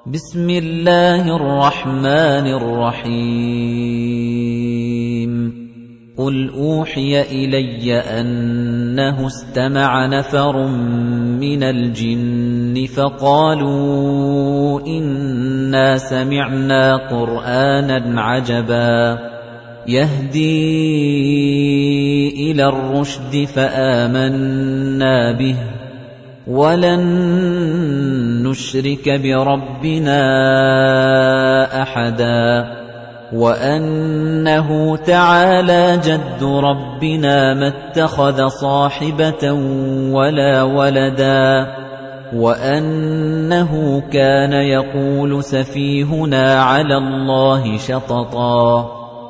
بسم الله الرحمن الرحيم قل أوحي إلي أنه استمع نفر من الجن فقالوا إنا سمعنا قرآنا عجبا يهدي إلى الرشد فآمنا به ولن نشرك بربنا أحدا وأنه تعالى جد ربنا ما اتخذ صاحبة ولا ولدا وأنه كان يقول سفيهنا على الله شططا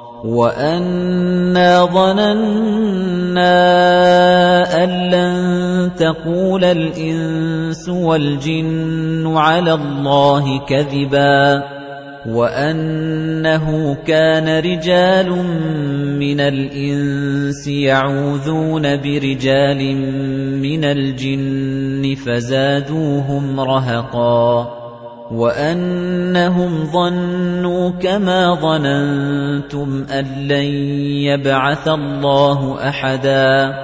وأنا ظننا أن لن تقول الإنس والجن على الله كذبا وأنه كان رجال من الإنس يعوذون برجال من الجن فزادوهم رهقا وأنهم ظنوا كما ظننتم أن لن يبعث الله أحدا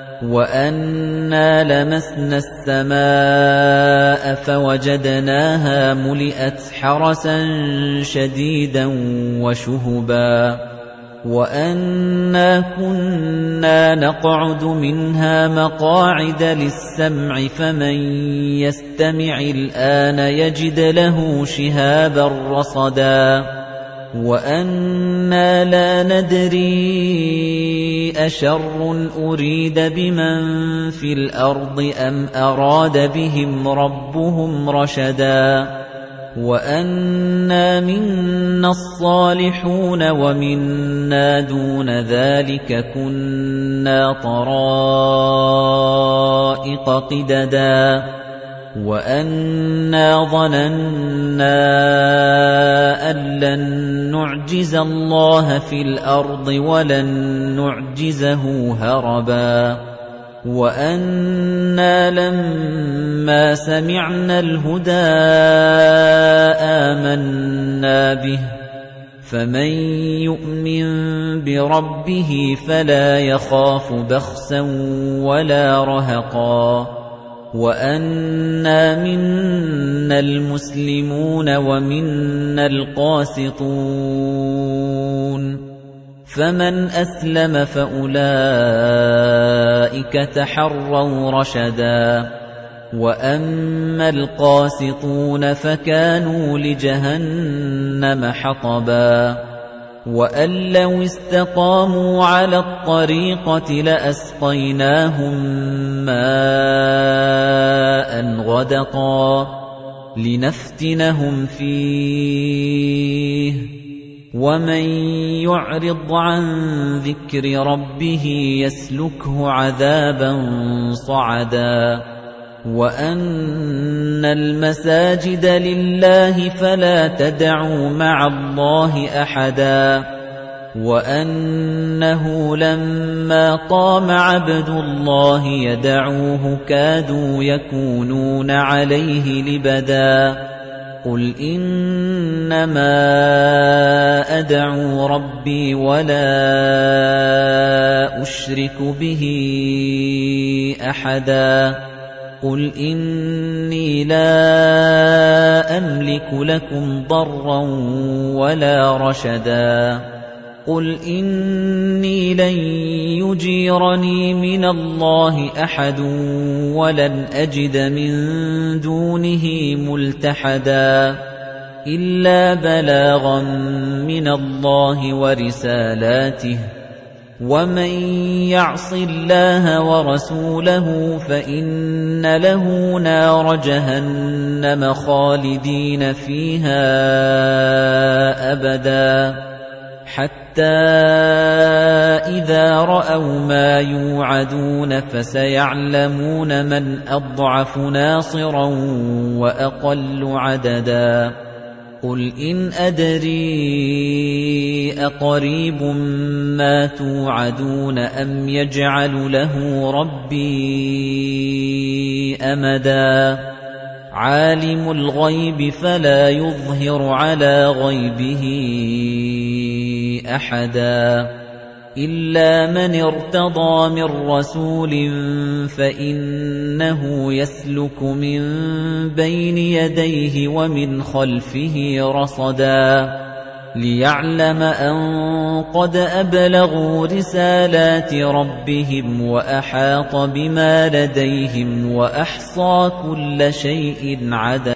وأنا لمسنا السماء فوجدناها ملئت حرسا شديدا وشهبا وأنا كنا نقعد منها مقاعد للسمع فمن يستمع الآن يجد له شهابا رصدا وأنا لا ندري أشر أريد بمن في الأرض أم أراد بهم ربهم رشدا وأنا منا الصالحون ومنا دون ذلك كنا طرائق قددا وأنا ظننا أن لن نعجز الله في الأرض ولن نعجزه هربا وأنا لما سمعنا الهدى آمنا به فمن يؤمن بربه فلا يخاف بخسا ولا رهقا وأنا منا المسلمون ومنا القاسطون فمن أسلم فأولئك تحروا رشدا وأما القاسطون فكانوا لجهنم حطبا وأن لو استقاموا على الطريقة لأسقيناهم ماء غدقا لنفتنهم فيه ومن يعرض عن ذكر ربه يسلكه عذابا صعدا وأن المساجد لله فلا تدعوا مع الله أحدا وأنه لما قام عبد الله يدعوه كادوا يكونون عليه لبدا قل إنما أدعو ربي ولا أشرك به أحدا قل إني لا أملك لكم ضرا ولا رشدا قل إني لن يجيرني من الله أحد ولن أجد من دونه ملتحدا إلا بلاغا من الله ورسالاته ومن يعص الله ورسوله فإن له نار جهنم خالدين فيها أبدا حتى إذا رأوا ما يوعدون فسيعلمون من أضعف ناصرا وأقل عددا قل إن أدري أقريب ما توعدون أم يجعل له ربي أمدا عَالِمُ الْغَيْبِ فَلَا يُظْهِرُ عَلَىٰ غَيْبِهِ أَحَدًا إِلَّا مَنِ ارْتَضَىٰ مِن رَّسُولٍ فَإِنَّهُ يَسْلُكُ مِن بَيْنِ يَدَيْهِ وَمِنْ خَلْفِهِ رَصَدًا لِّيَعْلَمَ أَن قَدْ أَبْلَغُوا رِسَالَاتِ رَبِّهِمْ وَأَحَاطَ بِمَا لَدَيْهِمْ وَأَحْصَىٰ كُلَّ شَيْءٍ عَدَدًا